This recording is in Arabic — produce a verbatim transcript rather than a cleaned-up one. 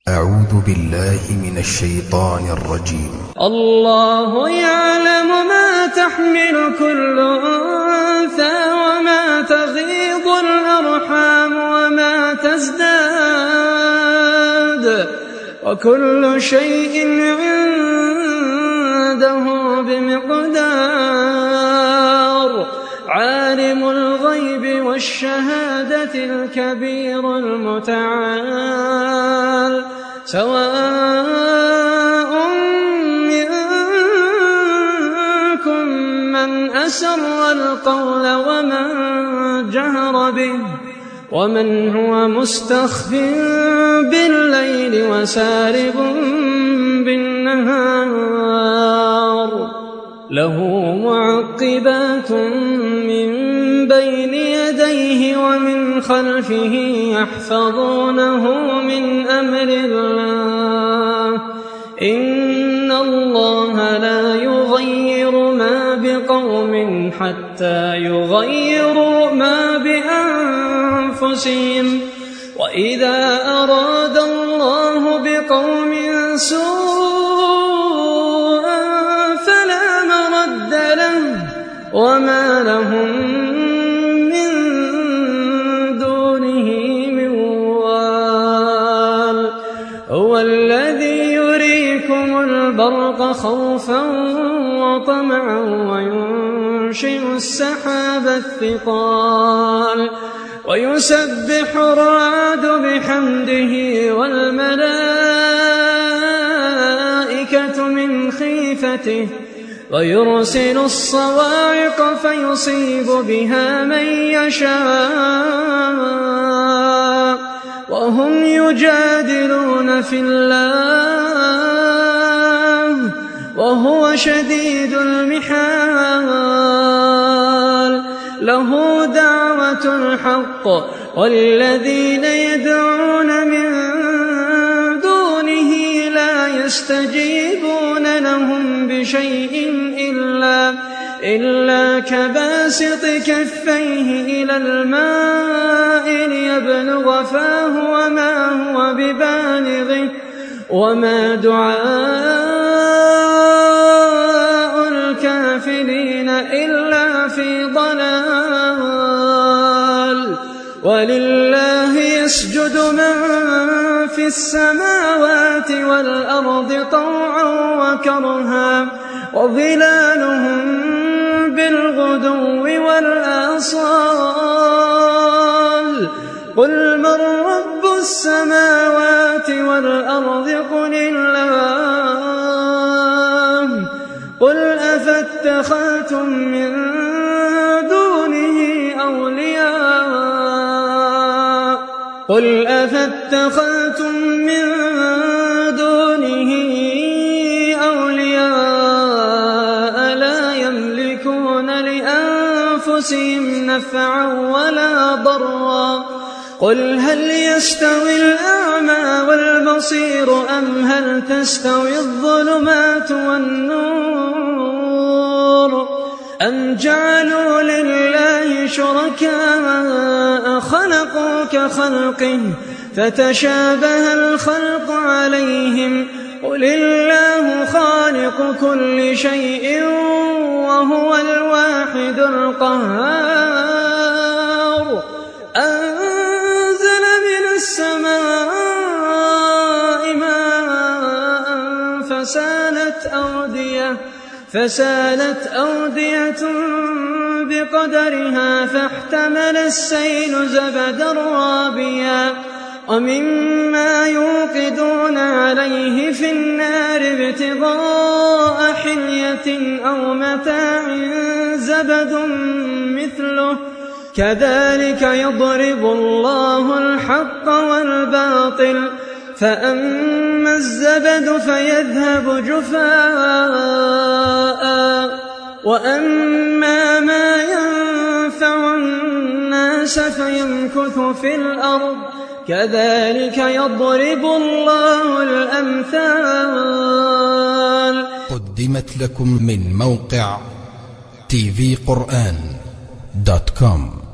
أعوذ بالله من الشيطان الرجيم. الله يعلم ما تحمل كل أنثى وما تغيض الأرحام وما تزداد وكل شيء عنده بمقدار. عالم الغيب والشهادة الكبير المتعال سواء منكم من أسر القول ومن جهر به ومن هو مستخف بالليل وسارب بالنهار. له معقبات من بين يديه ومن خلفه يحفظونه من أمر الله. إن الله لا يغير ما بقوم حتى يغيروا ما بأنفسهم. وإذا أراد الله بقوم سوءا فلا مرد له وما لهم من دونه من وال. هو الذي يريكم البرق خوفا وطمعا وينشئ السحاب الثقال ويسبح الرعد بحمده والملائكة من خيفته ويرسل الصواعق فيصيب بها من يشاء وهم يجادلون في الله وهو شديد المحال. له دعوة الحق والذين يدعون من دونه لا يستجيبون لهم بشيء إلا, إلا كباسط كفيه إلى الماء ليبلغ فاه وما هو ببالغه وما دعاء الكافرين إلا في ضلال. ولله يسجد من في السماوات والأرض طوعا وكرها وظلالهم بالغدو والآصال. قل من رب السماوات والأرض قل الله. قل أفاتخذتم من دونه أولياء قل أفاتخذتم من دونه أولياء لا يملكون لأنفسهم نفعا ولا ضرا. قل هل يستوي الأعمى والبصير أم هل تستوي الظلمات والنور أم جعلوا لله شركاء خلقوا كخلقه فتشابه الخلق عليهم. قل الله خالق كل شيء وهو الواحد القهار. أنزل من السماء ماء فسالت أودية فسالت أودية بقدرها فاحتمل السيل زبدا رابيا ومما يوقدون عليه في النار ابتغاء حلية أو متاع زبد مثله كذلك يضرب الله الحق والباطل. فأما الزبد فيذهب جفاء وأما ما ينفع الناس فيمكث في الأرض كذلك يضرب الله الأمثال. قدمت لكم من موقع تي في قرآن دوت كوم.